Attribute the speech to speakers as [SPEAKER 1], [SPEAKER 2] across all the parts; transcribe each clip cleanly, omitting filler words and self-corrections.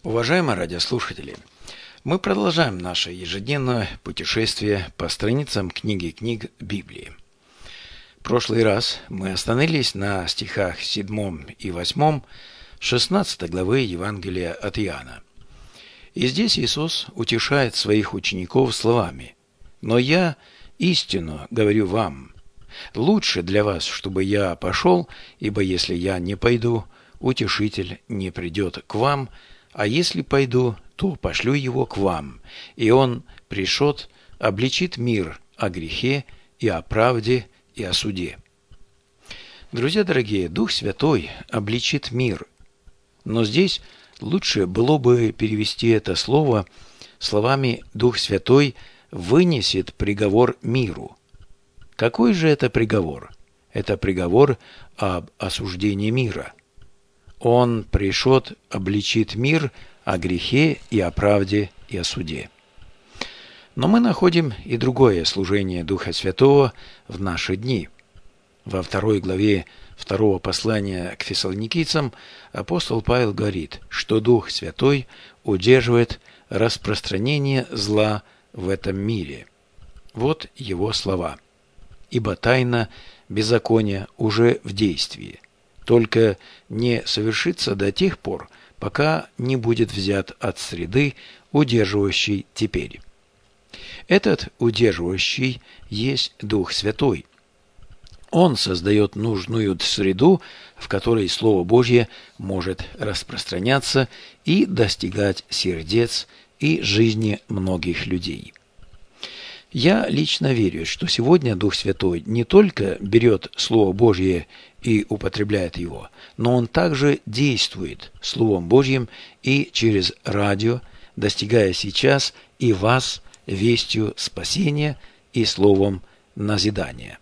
[SPEAKER 1] Уважаемые радиослушатели, мы продолжаем наше ежедневное путешествие по страницам книги Библии. В прошлый раз мы остановились на стихах 7 и 8 16 главы Евангелия от Иоанна. И здесь Иисус утешает своих учеников словами: «Но я истину говорю вам, лучше для вас, чтобы я пошел, ибо если я не пойду, утешитель не придет к вам, а если пойду, то пошлю его к вам, и он пришед, обличит мир о грехе и о правде и о суде». Друзья дорогие, Дух Святой обличит мир. Но здесь лучше было бы перевести это слово словами «Дух Святой вынесет приговор миру». Какой же это приговор? Это приговор об осуждении мира. Он пришед, обличит мир о грехе и о правде и о суде. Но мы находим и другое служение Духа Святого в наши дни. Во 2 главе 2 послания к фессалоникийцам апостол Павел говорит, что Дух Святой удерживает распространение зла в этом мире. Вот его слова: «Ибо тайна беззакония уже в действии, только не совершится до тех пор, пока не будет взят от среды, удерживающей теперь». Этот удерживающий есть Дух Святой. Он создает нужную среду, в которой Слово Божье может распространяться и достигать сердец и жизни многих людей. Я лично верю, что сегодня Дух Святой не только берет Слово Божье и употребляет его, но Он также действует Словом Божьим и через радио, достигая сейчас и вас вестью спасения и словом назидания.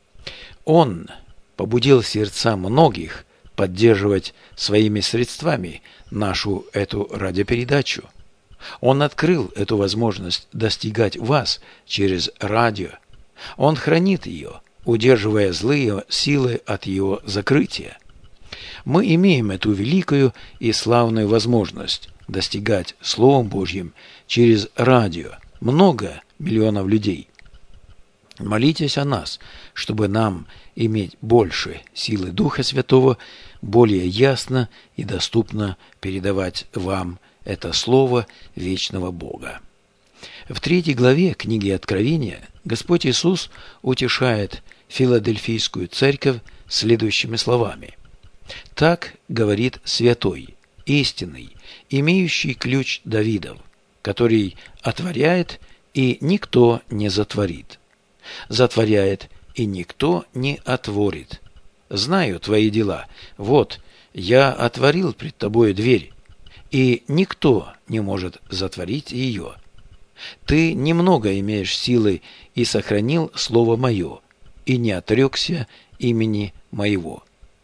[SPEAKER 1] Он побудил сердца многих поддерживать своими средствами нашу эту радиопередачу. Он открыл эту возможность достигать вас через радио. Он хранит ее, удерживая злые силы от ее закрытия. Мы имеем эту великую и славную возможность достигать Словом Божьим через радио много миллионов людей. Молитесь о нас, чтобы нам иметь больше силы Духа Святого, более ясно и доступно передавать вам это Слово вечного Бога. В 3 главе книги Откровения Господь Иисус утешает Филадельфийскую церковь следующими словами: «Так говорит святой, истинный, имеющий ключ Давидов, который отворяет, и никто не затворит, затворяет, и никто не отворит. Знаю твои дела. Вот, я отворил пред тобою дверь, и никто не может затворить ее. Ты немного имеешь силы и сохранил слово мое, и не отрекся имени моего».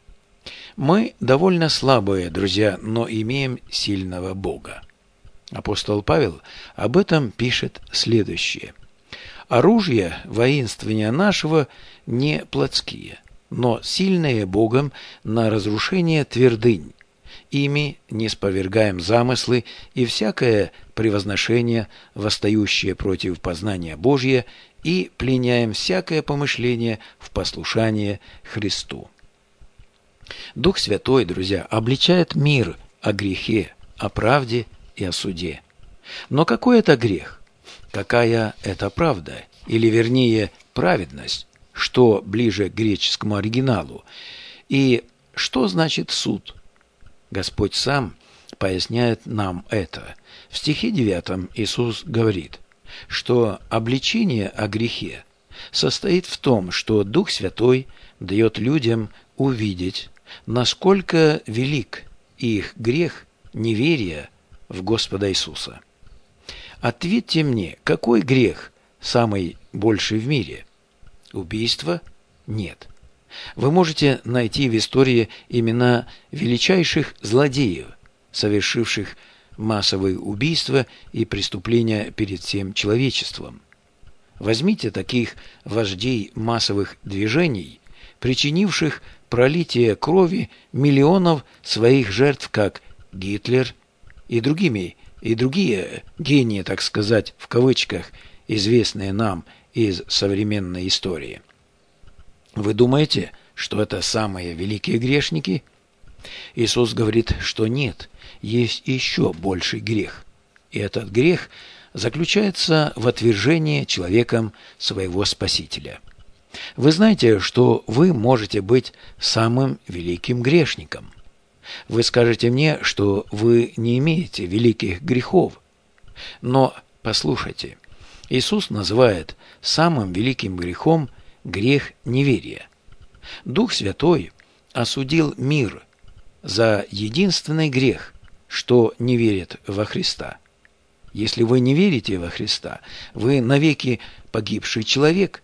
[SPEAKER 1] Мы довольно слабые, друзья, но имеем сильного Бога. Апостол Павел об этом пишет следующее: «Оружие воинствования нашего не плотские, но сильные Богом на разрушение твердынь. Ими не спровергаем замыслы и всякое превозношение, восстающее против познания Божия, и пленяем всякое помышление в послушание Христу». Дух Святой, друзья, обличает мир о грехе, о правде и о суде. Но какой это грех? Какая это правда? Или, вернее, праведность? Что ближе к греческому оригиналу? И что значит суд? Господь сам поясняет нам это. В стихе 9 Иисус говорит, что обличение о грехе состоит в том, что Дух Святой дает людям увидеть, насколько велик их грех неверия в Господа Иисуса. Ответьте мне, какой грех самый больший в мире? Убийство? Нет. Вы можете найти в истории имена величайших злодеев, совершивших массовые убийства и преступления перед всем человечеством. Возьмите таких вождей массовых движений, причинивших пролитие крови миллионов своих жертв, как Гитлер, и другие гении, так сказать, в кавычках, известные нам из современной истории. Вы думаете, что это самые великие грешники? Иисус говорит, что нет, есть еще больший грех. И этот грех заключается в отвержении человеком своего Спасителя. Вы знаете, что вы можете быть самым великим грешником. Вы скажете мне, что вы не имеете великих грехов. Но послушайте, Иисус называет самым великим грехом грех неверия. Дух Святой осудил мир за единственный грех, что не верит во Христа. Если вы не верите во Христа, вы навеки погибший человек.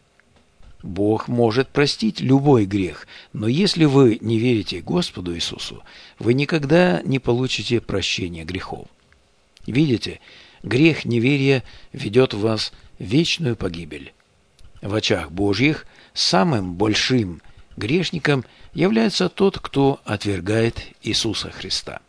[SPEAKER 1] Бог может простить любой грех, но если вы не верите Господу Иисусу, вы никогда не получите прощения грехов. Видите, грех неверия ведет вас в вечную погибель. В очах Божьих самым большим грешником является тот, кто отвергает Иисуса Христа.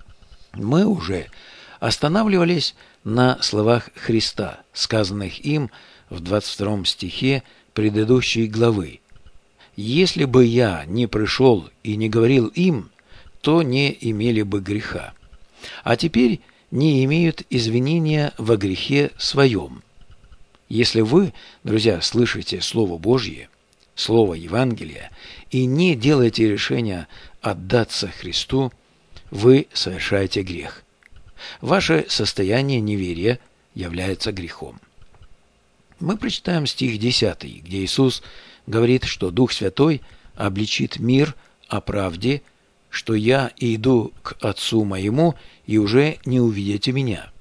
[SPEAKER 1] Мы уже останавливались на словах Христа, сказанных им в 22 стихе предыдущей главы. «Если бы я не пришел и не говорил им, то не имели бы греха, а теперь не имеют извинения во грехе своем». Если вы, друзья, слышите Слово Божье, Слово Евангелия, и не делаете решения отдаться Христу, вы совершаете грех. Ваше состояние неверия является грехом. Мы прочитаем стих 10, где Иисус говорит, что Дух Святой обличит мир о правде, что я иду к Отцу моему, и уже не увидите меня.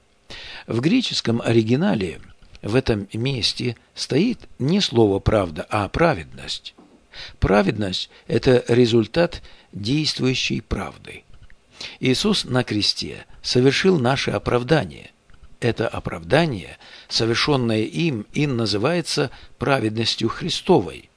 [SPEAKER 1] В греческом оригинале в этом месте стоит не слово «правда», а «праведность». Праведность – это результат действующей правды. Иисус на кресте совершил наше оправдание. Это оправдание, совершенное им, и называется праведностью Христовой.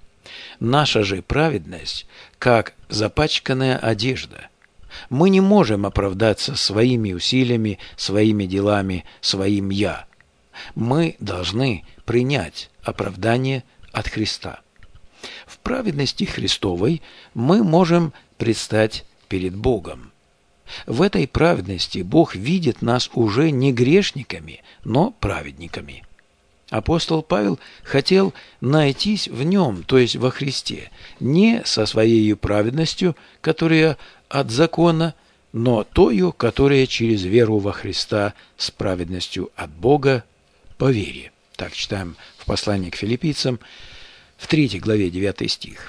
[SPEAKER 1] Наша же праведность, как запачканная одежда. Мы не можем оправдаться своими усилиями, своими делами, своим «я». Мы должны принять оправдание от Христа. В праведности Христовой мы можем предстать перед Богом. В этой праведности Бог видит нас уже не грешниками, но праведниками. Апостол Павел хотел найтись в нем, то есть во Христе, не со своей праведностью, которая от закона, но тою, которая через веру во Христа с праведностью от Бога по вере. Так читаем в послании к филиппийцам, в 3 главе 9 стих.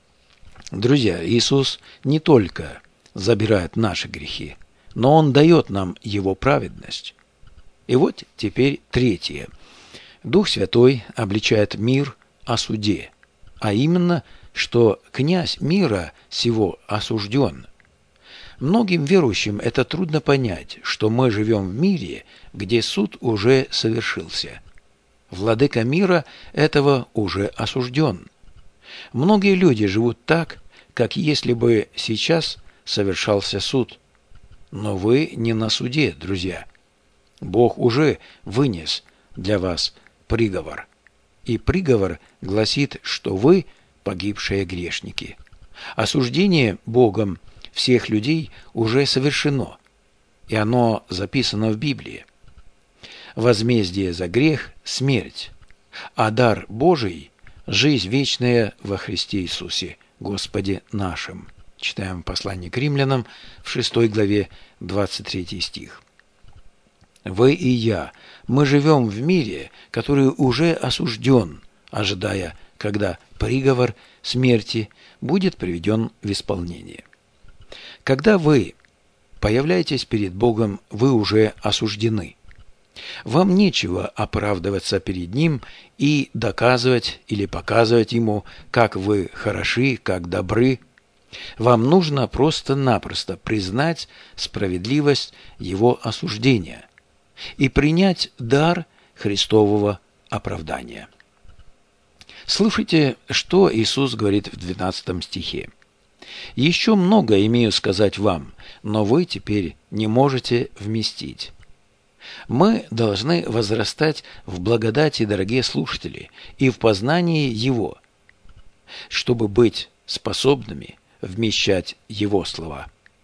[SPEAKER 1] Друзья, Иисус не только забирает наши грехи, но Он дает нам Его праведность. И вот теперь 3. Дух Святой обличает мир о суде, а именно, что князь мира сего осужден. Многим верующим это трудно понять, что мы живем в мире, где суд уже совершился. Владыка мира этого уже осужден. Многие люди живут так, как если бы сейчас совершался суд. Но вы не на суде, друзья. Бог уже вынес для вас приговор. И приговор гласит, что вы погибшие грешники. Осуждение Богом всех людей уже совершено, и оно записано в Библии. Возмездие за грех – смерть, а дар Божий – жизнь вечная во Христе Иисусе, Господе нашим. Читаем послание к римлянам в 6 главе 23 стих. Вы и я, мы живем в мире, который уже осужден, ожидая, когда приговор смерти будет приведен в исполнение. Когда вы появляетесь перед Богом, вы уже осуждены. Вам нечего оправдываться перед Ним и доказывать или показывать Ему, как вы хороши, как добры. Вам нужно просто-напросто признать справедливость Его осуждения и принять дар Христового оправдания. Слушайте, что Иисус говорит в 12 стихе. Еще много имею сказать вам, но вы теперь не можете вместить. Мы должны возрастать в благодати, дорогие слушатели, и в познании Его, чтобы быть способными вмещать Его слова.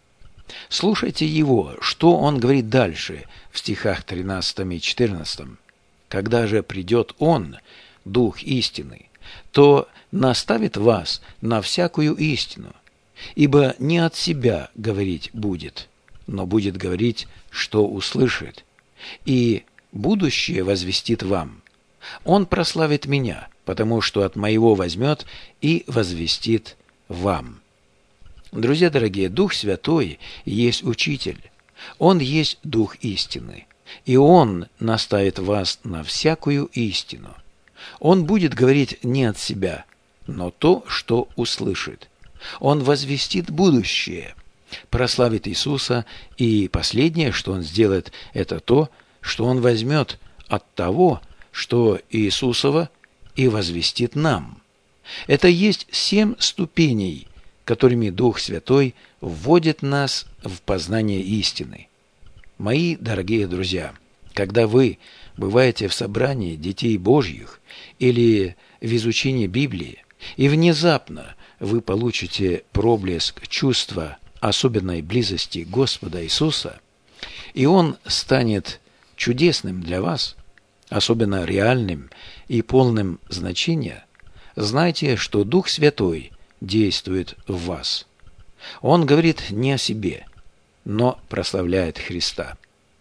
[SPEAKER 1] Слушайте Его, что Он говорит дальше в стихах 13 и 14. «Когда же придет Он, Дух истины, то наставит вас на всякую истину, ибо не от себя говорить будет, но будет говорить, что услышит, и будущее возвестит вам. Он прославит меня, потому что от моего возьмет и возвестит вам». Друзья дорогие, Дух Святой есть Учитель. Он есть Дух истины, и Он наставит вас на всякую истину. Он будет говорить не от себя, но то, что услышит. Он возвестит будущее, прославит Иисуса, и последнее, что Он сделает, это то, что Он возьмет от того, что Иисусово, и возвестит нам. Это есть 7 ступеней, которыми Дух Святой вводит нас в познание истины. Мои дорогие друзья, когда вы бываете в собрании детей Божьих или в изучении Библии, и внезапно вы получите проблеск чувства особенной близости Господа Иисуса, и Он станет чудесным для вас, особенно реальным и полным значения, знайте, что Дух Святой действует в вас. Он говорит не о себе, но прославляет Христа.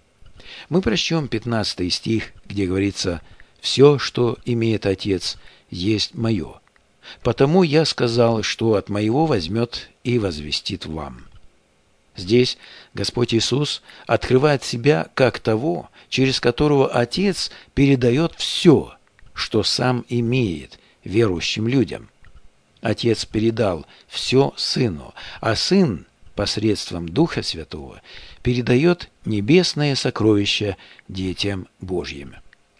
[SPEAKER 1] Мы прочтем 15 стих, где говорится: «Все, что имеет Отец, есть мое. Потому я сказал, что от моего возьмет и возвестит вам». Здесь Господь Иисус открывает себя как того, через которого Отец передает все, что Сам имеет верующим людям. Отец передал все Сыну, а Сын посредством Духа Святого передает небесное сокровище детям Божьим.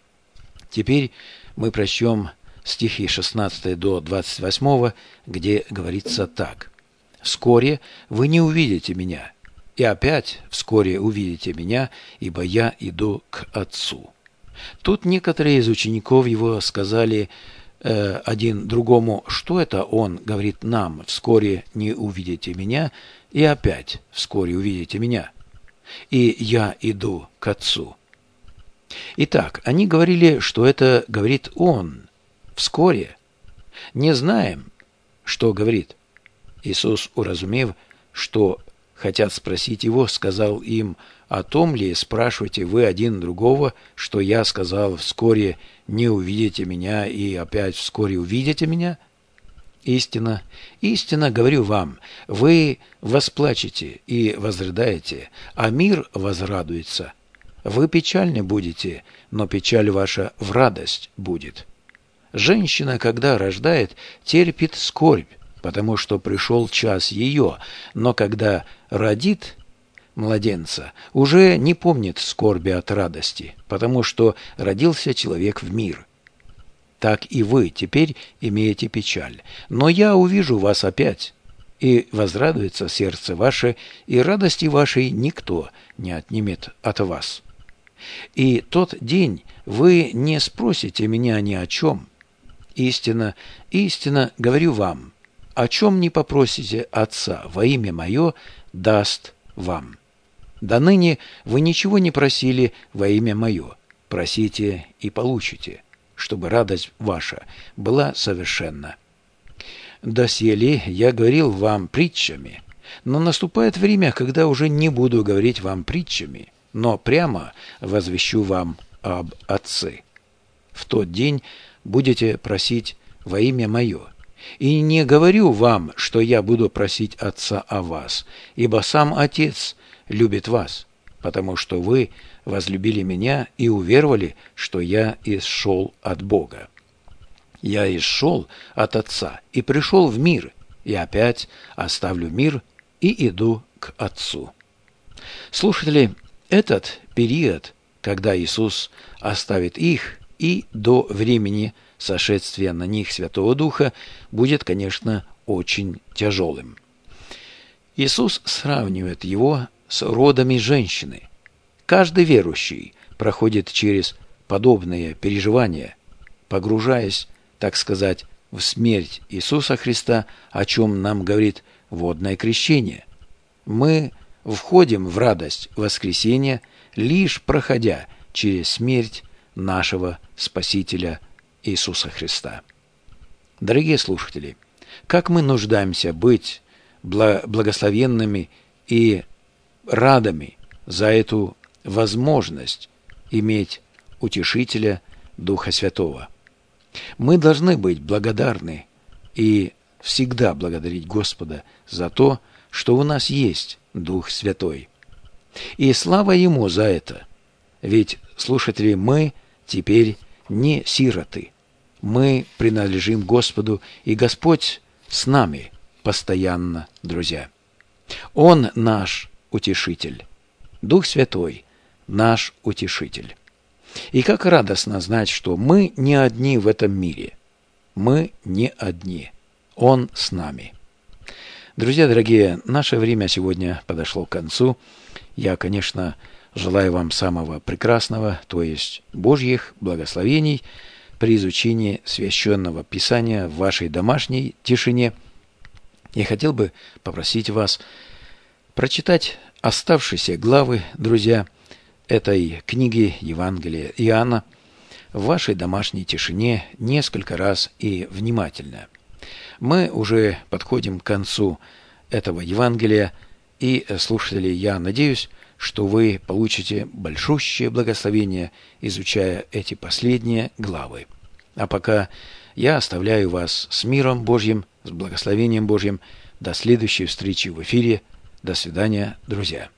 [SPEAKER 1] Теперь мы прочтем стихи 16 до 28, где говорится так: «Вскоре вы не увидите меня, и опять вскоре увидите меня, ибо я иду к Отцу». Тут некоторые из учеников его сказали один другому: «Что это он говорит нам: вскоре не увидите меня, и опять вскоре увидите меня, и я иду к Отцу». Итак, они говорили, что это говорит он вскоре. Не знаем, что говорит. Иисус, уразумев, что хотят спросить его, сказал им: «О том ли спрашиваете вы один другого, что я сказал: вскоре не увидите меня, и опять вскоре увидите меня? Истинно, истинно говорю вам, вы восплачете и возрыдаете, а мир возрадуется. Вы печальны будете, но печаль ваша в радость будет. Женщина, когда рождает, терпит скорбь, потому что пришел час ее, но когда родит младенца, уже не помнит скорби от радости, потому что родился человек в мир. Так и вы теперь имеете печаль, но я увижу вас опять, и возрадуется сердце ваше, и радости вашей никто не отнимет от вас. И тот день вы не спросите меня ни о чем. Истинно, истинно говорю вам, о чем не попросите Отца во имя Мое, даст вам. До ныне вы ничего не просили во имя Мое. Просите и получите, чтобы радость ваша была совершенна. Доселе я говорил вам притчами, но наступает время, когда уже не буду говорить вам притчами, но прямо возвещу вам об Отце. В тот день будете просить во имя Мое. И не говорю вам, что я буду просить Отца о вас, ибо сам Отец любит вас, потому что вы возлюбили меня и уверовали, что я исшел от Бога. Я исшел от Отца и пришел в мир, и опять оставлю мир и иду к Отцу». Слушатели, этот период, когда Иисус оставит их, и до времени сошествия на них Святого Духа, будет, конечно, очень тяжелым. Иисус сравнивает его с родами женщины. Каждый верующий проходит через подобные переживания, погружаясь, так сказать, в смерть Иисуса Христа, о чем нам говорит водное крещение. Мы входим в радость воскресения, лишь проходя через смерть нашего Спасителя Иисуса Христа. Дорогие слушатели, как мы нуждаемся быть благословенными и радами за эту возможность иметь Утешителя Духа Святого. Мы должны быть благодарны и всегда благодарить Господа за то, что у нас есть Дух Святой. И слава Ему за это. Ведь, слушатели, мы теперь не сироты. Мы принадлежим Господу, и Господь с нами постоянно, друзья. Он наш Утешитель. Дух Святой – наш Утешитель. И как радостно знать, что мы не одни в этом мире. Мы не одни. Он с нами. Друзья дорогие, наше время сегодня подошло к концу. Я, конечно, желаю вам самого прекрасного, то есть Божьих благословений при изучении Священного Писания в вашей домашней тишине. Я хотел бы попросить вас прочитать оставшиеся главы, друзья, этой книги Евангелия Иоанна в вашей домашней тишине несколько раз и внимательно. Мы уже подходим к концу этого Евангелия, и, слушатели, я надеюсь, что вы получите большущее благословение, изучая эти последние главы. А пока я оставляю вас с миром Божьим, с благословением Божьим. До следующей встречи в эфире. До свидания, друзья.